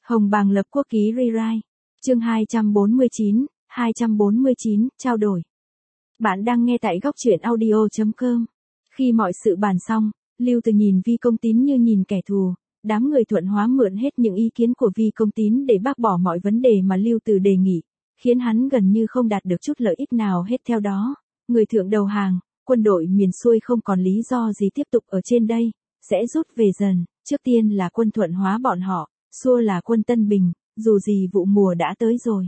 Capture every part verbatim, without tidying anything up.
Hồng Bàng lập quốc ký rewrite. Chương hai trăm bốn mươi chín, hai trăm bốn mươi chín, trao đổi. Bạn đang nghe tại góc truyện audio chấm com. Khi mọi sự bàn xong, Lưu Từ nhìn Vi Công Tín như nhìn kẻ thù, đám người Thuận Hóa mượn hết những ý kiến của Vi Công Tín để bác bỏ mọi vấn đề mà Lưu Từ đề nghị, khiến hắn gần như không đạt được chút lợi ích nào hết. Theo đó, người thượng đầu hàng, quân đội miền xuôi không còn lý do gì tiếp tục ở trên đây, sẽ rút về dần, trước tiên là quân Thuận Hóa bọn họ, xua là quân Tân Bình, dù gì vụ mùa đã tới rồi.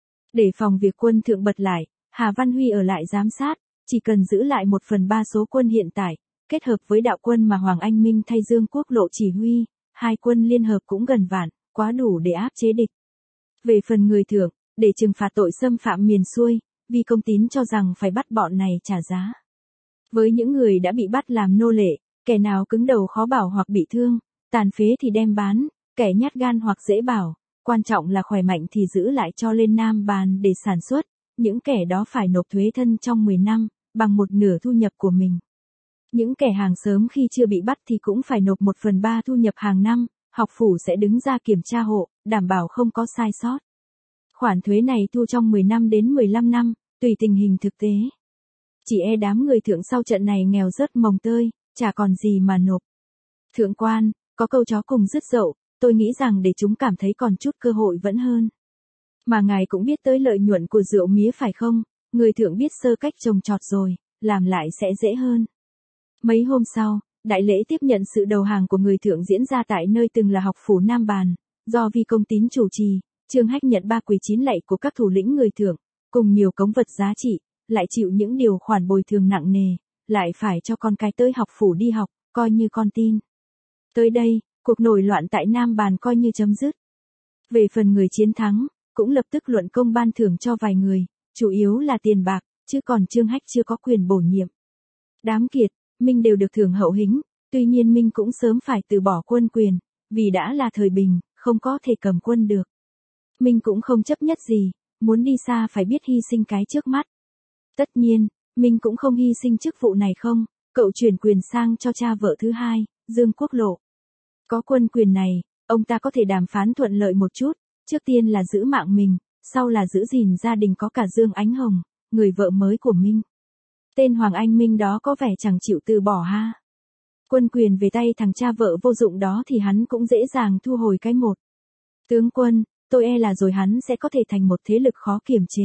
Để phòng việc quân thượng bật lại, Hà Văn Huy ở lại giám sát, chỉ cần giữ lại một phần ba số quân hiện tại, kết hợp với đạo quân mà Hoàng Anh Minh thay Dương Quốc Lộ chỉ huy, hai quân liên hợp cũng gần vạn, quá đủ để áp chế địch. Về phần người thượng, để trừng phạt tội xâm phạm miền xuôi, Vi Công Tín cho rằng phải bắt bọn này trả giá. Với những người đã bị bắt làm nô lệ, kẻ nào cứng đầu khó bảo hoặc bị thương, tàn phế thì đem bán, kẻ nhát gan hoặc dễ bảo, quan trọng là khỏe mạnh thì giữ lại cho lên Nam Bàn để sản xuất, những kẻ đó phải nộp thuế thân trong mười năm, bằng một nửa thu nhập của mình. Những kẻ hàng sớm khi chưa bị bắt thì cũng phải nộp một phần ba thu nhập hàng năm, học phủ sẽ đứng ra kiểm tra hộ, đảm bảo không có sai sót. Khoản thuế này thu trong mười năm đến mười lăm năm, tùy tình hình thực tế. Chỉ e đám người thượng sau trận này nghèo rớt mồng tơi, chả còn gì mà nộp. Thượng quan, có câu chó cùng rứt dậu, tôi nghĩ rằng để chúng cảm thấy còn chút cơ hội vẫn hơn. Mà ngài cũng biết tới lợi nhuận của rượu mía phải không, người thượng biết sơ cách trồng trọt rồi, làm lại sẽ dễ hơn. Mấy hôm sau, đại lễ tiếp nhận sự đầu hàng của người thượng diễn ra tại nơi từng là học phủ Nam Bàn, do Vi Công Tín chủ trì, Trương Hách nhận ba quỳ chín lạy của các thủ lĩnh người thượng, cùng nhiều cống vật giá trị, lại chịu những điều khoản bồi thường nặng nề, lại phải cho con cái tới học phủ đi học, coi như con tin. Tới đây, cuộc nổi loạn tại Nam Bàn coi như chấm dứt. Về phần người chiến thắng, cũng lập tức luận công ban thưởng cho vài người, chủ yếu là tiền bạc, chứ còn Trương Hách chưa có quyền bổ nhiệm. Đám Kiệt, Minh đều được thưởng hậu hĩnh, tuy nhiên Minh cũng sớm phải từ bỏ quân quyền, vì đã là thời bình, không có thể cầm quân được. Minh cũng không chấp nhất gì, muốn đi xa phải biết hy sinh cái trước mắt. Tất nhiên, Minh cũng không hy sinh chức vụ này không, cậu chuyển quyền sang cho cha vợ thứ hai, Dương Quốc Lộ. Có quân quyền này, ông ta có thể đàm phán thuận lợi một chút, trước tiên là giữ mạng mình, sau là giữ gìn gia đình có cả Dương Ánh Hồng, người vợ mới của Minh. Tên Hoàng Anh Minh đó có vẻ chẳng chịu từ bỏ ha. Quân quyền về tay thằng cha vợ vô dụng đó thì hắn cũng dễ dàng thu hồi cái một. Tướng quân, tôi e là rồi hắn sẽ có thể thành một thế lực khó kiềm chế.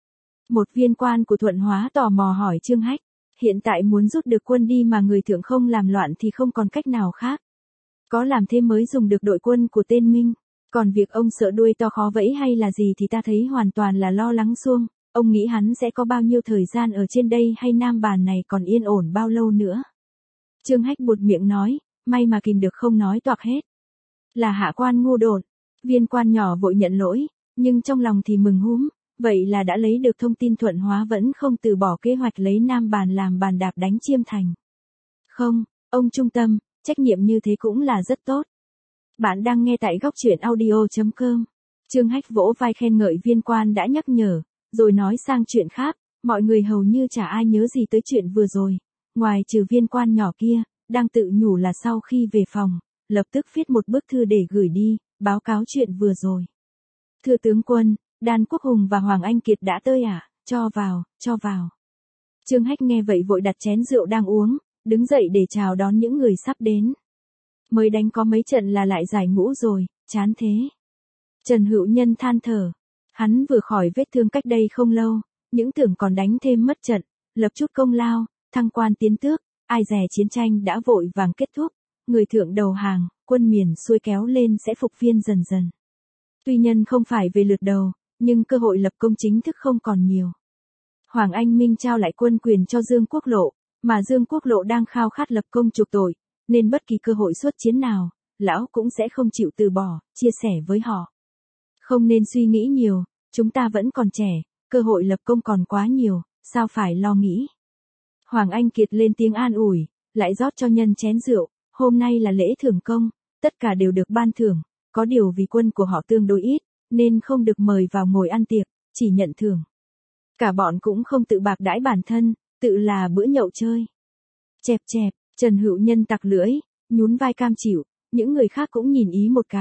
Một viên quan của Thuận Hóa tò mò hỏi Trương Hách, hiện tại muốn rút được quân đi mà người thượng không làm loạn thì không còn cách nào khác. Có làm thêm mới dùng được đội quân của tên Minh, còn việc ông sợ đuôi to khó vẫy hay là gì thì ta thấy hoàn toàn là lo lắng suông, ông nghĩ hắn sẽ có bao nhiêu thời gian ở trên đây hay Nam Bàn này còn yên ổn bao lâu nữa. Trương Hách buột miệng nói, may mà kìm được không nói toạc hết. Là hạ quan ngu đột, viên quan nhỏ vội nhận lỗi, nhưng trong lòng thì mừng húm, vậy là đã lấy được thông tin Thuận Hóa vẫn không từ bỏ kế hoạch lấy Nam Bàn làm bàn đạp đánh Chiêm Thành. Không, ông trung tâm, trách nhiệm như thế cũng là rất tốt. Bạn đang nghe tại góc truyện audio chấm com. Trương Hách vỗ vai khen ngợi viên quan đã nhắc nhở, rồi nói sang chuyện khác, mọi người hầu như chả ai nhớ gì tới chuyện vừa rồi, ngoài trừ viên quan nhỏ kia, đang tự nhủ là sau khi về phòng, lập tức viết một bức thư để gửi đi, báo cáo chuyện vừa rồi. Thưa tướng quân, Đan Quốc Hùng và Hoàng Anh Kiệt đã tới à, cho vào, cho vào. Trương Hách nghe vậy vội đặt chén rượu đang uống, đứng dậy để chào đón những người sắp đến. Mới đánh có mấy trận là lại giải ngũ rồi, chán thế. Trần Hữu Nhân than thở. Hắn vừa khỏi vết thương cách đây không lâu, những tưởng còn đánh thêm mất trận, lập chút công lao, thăng quan tiến tước, ai dè chiến tranh đã vội vàng kết thúc, người thượng đầu hàng, quân miền xuôi kéo lên sẽ phục viên dần dần. Tuy nhân không phải về lượt đầu, nhưng cơ hội lập công chính thức không còn nhiều. Hoàng Anh Minh trao lại quân quyền cho Dương Quốc Lộ, mà Dương Quốc Lộ đang khao khát lập công chuộc tội, nên bất kỳ cơ hội xuất chiến nào, lão cũng sẽ không chịu từ bỏ, chia sẻ với họ. Không nên suy nghĩ nhiều, chúng ta vẫn còn trẻ, cơ hội lập công còn quá nhiều, sao phải lo nghĩ. Hoàng Anh Kiệt lên tiếng an ủi, lại rót cho nhân chén rượu, hôm nay là lễ thưởng công, tất cả đều được ban thưởng, có điều vì quân của họ tương đối ít, nên không được mời vào ngồi ăn tiệc, chỉ nhận thưởng. Cả bọn cũng không tự bạc đãi bản thân, tự là bữa nhậu chơi. Chẹp chẹp, Trần Hữu Nhân tặc lưỡi, nhún vai cam chịu, những người khác cũng nhìn ý một cái,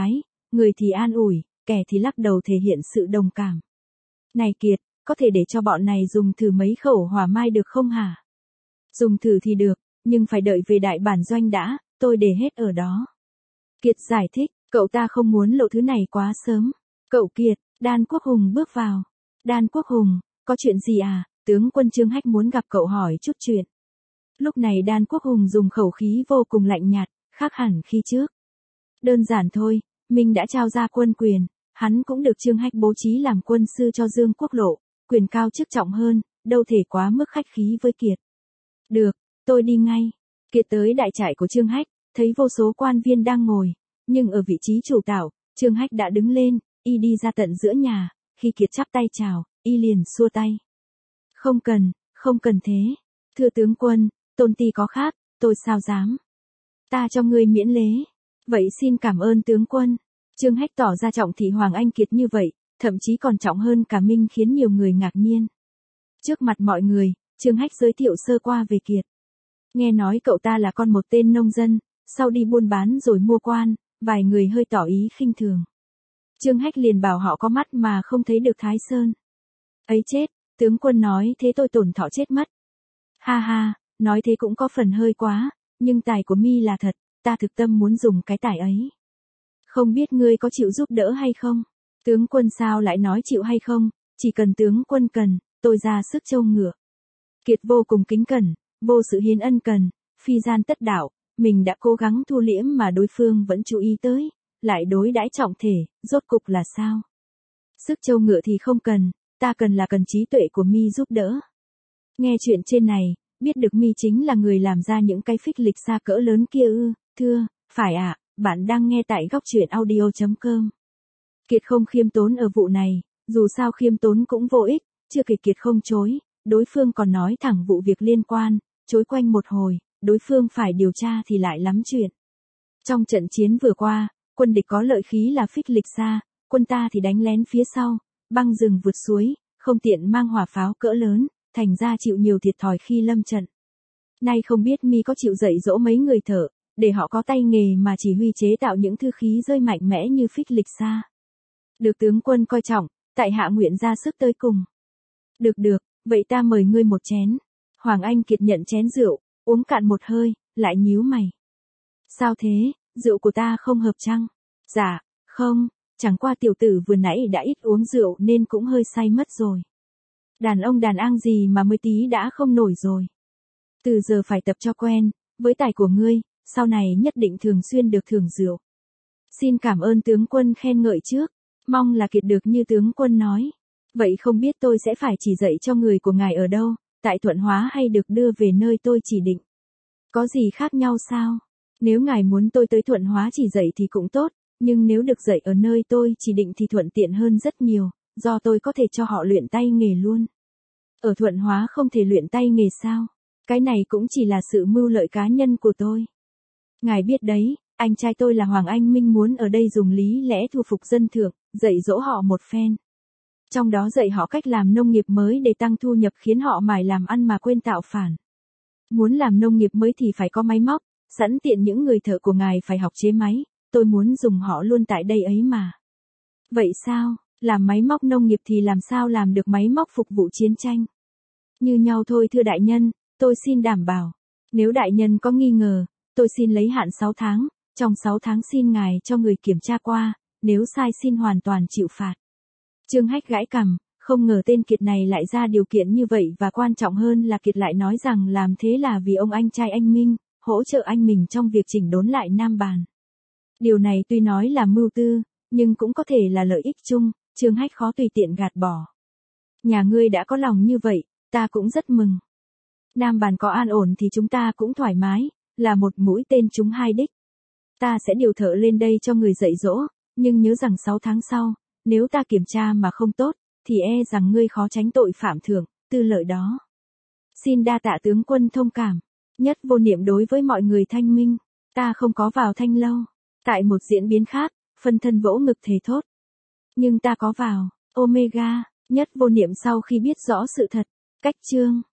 người thì an ủi, kẻ thì lắc đầu thể hiện sự đồng cảm. Này Kiệt, có thể để cho bọn này dùng thử mấy khẩu hỏa mai được không hả? Dùng thử thì được, nhưng phải đợi về đại bản doanh đã, tôi để hết ở đó. Kiệt giải thích, cậu ta không muốn lộ thứ này quá sớm. Cậu Kiệt, Đan Quốc Hùng bước vào. Đan Quốc Hùng, có chuyện gì à? Tướng quân Trương Hách muốn gặp cậu hỏi chút chuyện. Lúc này Đan Quốc Hùng dùng khẩu khí vô cùng lạnh nhạt, khác hẳn khi trước. Đơn giản thôi, Minh đã trao ra quân quyền, hắn cũng được Trương Hách bố trí làm quân sư cho Dương Quốc Lộ, quyền cao chức trọng hơn, đâu thể quá mức khách khí với Kiệt. Được, tôi đi ngay. Kiệt tới đại trại của Trương Hách, thấy vô số quan viên đang ngồi, nhưng ở vị trí chủ tảo, Trương Hách đã đứng lên, y đi ra tận giữa nhà, khi Kiệt chắp tay chào, y liền xua tay. Không cần, không cần thế. Thưa tướng quân, tôn ti có khác, tôi sao dám. Ta cho ngươi miễn lễ. Vậy xin cảm ơn tướng quân. Trương Hách tỏ ra trọng thị Hoàng Anh Kiệt như vậy, thậm chí còn trọng hơn cả Minh khiến nhiều người ngạc nhiên. Trước mặt mọi người, Trương Hách giới thiệu sơ qua về Kiệt. Nghe nói cậu ta là con một tên nông dân, sau đi buôn bán rồi mua quan, vài người hơi tỏ ý khinh thường. Trương Hách liền bảo họ có mắt mà không thấy được Thái Sơn. Ấy chết, tướng quân nói thế tôi tổn thọ chết mất. Ha ha, nói thế cũng có phần hơi quá, nhưng tài của mi là thật, ta thực tâm muốn dùng cái tài ấy. Không biết ngươi có chịu giúp đỡ hay không? Tướng quân sao lại nói chịu hay không, chỉ cần tướng quân cần, tôi ra sức trâu ngựa. Kiệt vô cùng kính cẩn, vô sự hiến ân cần, phi gian tất đạo, mình đã cố gắng thu liễm mà đối phương vẫn chú ý tới, lại đối đãi trọng thể, rốt cục là sao? Sức trâu ngựa thì không cần, ta cần là cần trí tuệ của mi giúp đỡ. Nghe chuyện trên này, biết được mi chính là người làm ra những cái phích lịch xa cỡ lớn kia ư? Thưa, phải ạ, à, bạn đang nghe tại góc truyện audio chấm com. Kiệt không khiêm tốn ở vụ này, dù sao khiêm tốn cũng vô ích, chưa kể Kiệt không chối, đối phương còn nói thẳng vụ việc liên quan, chối quanh một hồi, đối phương phải điều tra thì lại lắm chuyện. Trong trận chiến vừa qua, quân địch có lợi khí là phích lịch xa, quân ta thì đánh lén phía sau, băng rừng vượt suối, không tiện mang hỏa pháo cỡ lớn, thành ra chịu nhiều thiệt thòi khi lâm trận. Nay không biết mi có chịu dạy dỗ mấy người thợ, để họ có tay nghề mà chỉ huy chế tạo những thư khí rơi mạnh mẽ như phích lịch xa. Được tướng quân coi trọng, tại hạ nguyện ra sức tới cùng. Được được, vậy ta mời ngươi một chén. Hoàng Anh Kiệt nhận chén rượu, uống cạn một hơi, lại nhíu mày. Sao thế, rượu của ta không hợp chăng? Dạ, không, chẳng qua tiểu tử vừa nãy đã ít uống rượu nên cũng hơi say mất rồi. Đàn ông đàn ang gì mà mới tí đã không nổi rồi. Từ giờ phải tập cho quen, với tài của ngươi, sau này nhất định thường xuyên được thưởng rượu. Xin cảm ơn tướng quân khen ngợi trước, mong là Kiệt được như tướng quân nói. Vậy không biết tôi sẽ phải chỉ dạy cho người của ngài ở đâu, tại Thuận Hóa hay được đưa về nơi tôi chỉ định? Có gì khác nhau sao? Nếu ngài muốn tôi tới Thuận Hóa chỉ dạy thì cũng tốt, nhưng nếu được dạy ở nơi tôi chỉ định thì thuận tiện hơn rất nhiều, do tôi có thể cho họ luyện tay nghề luôn. Ở Thuận Hóa không thể luyện tay nghề sao? Cái này cũng chỉ là sự mưu lợi cá nhân của tôi. Ngài biết đấy, anh trai tôi là Hoàng Anh Minh muốn ở đây dùng lý lẽ thu phục dân thượng, dạy dỗ họ một phen. Trong đó dạy họ cách làm nông nghiệp mới để tăng thu nhập khiến họ mải làm ăn mà quên tạo phản. Muốn làm nông nghiệp mới thì phải có máy móc, sẵn tiện những người thợ của ngài phải học chế máy, tôi muốn dùng họ luôn tại đây ấy mà. Vậy sao, làm máy móc nông nghiệp thì làm sao làm được máy móc phục vụ chiến tranh? Như nhau thôi thưa đại nhân, tôi xin đảm bảo. Nếu đại nhân có nghi ngờ, tôi xin lấy hạn sáu tháng, trong sáu tháng xin ngài cho người kiểm tra qua, nếu sai xin hoàn toàn chịu phạt. Trương Hách gãi cằm, không ngờ tên Kiệt này lại ra điều kiện như vậy và quan trọng hơn là Kiệt lại nói rằng làm thế là vì ông anh trai anh Minh, hỗ trợ anh mình trong việc chỉnh đốn lại Nam Bàn. Điều này tuy nói là mưu tư, nhưng cũng có thể là lợi ích chung, Trương Hách khó tùy tiện gạt bỏ. Nhà ngươi đã có lòng như vậy, ta cũng rất mừng. Nam Bàn có an ổn thì chúng ta cũng thoải mái, là một mũi tên trúng hai đích. Ta sẽ điều thợ lên đây cho người dạy dỗ, nhưng nhớ rằng sáu tháng sau, nếu ta kiểm tra mà không tốt, thì e rằng ngươi khó tránh tội phạm thưởng, tư lợi đó. Xin đa tạ tướng quân thông cảm, Nhất Vô Niệm đối với mọi người thanh minh, ta không có vào Thanh Lâu. Tại một diễn biến khác, phân thân vỗ ngực thề thốt. Nhưng ta có vào, Omega, Nhất Vô Niệm sau khi biết rõ sự thật, cách chương.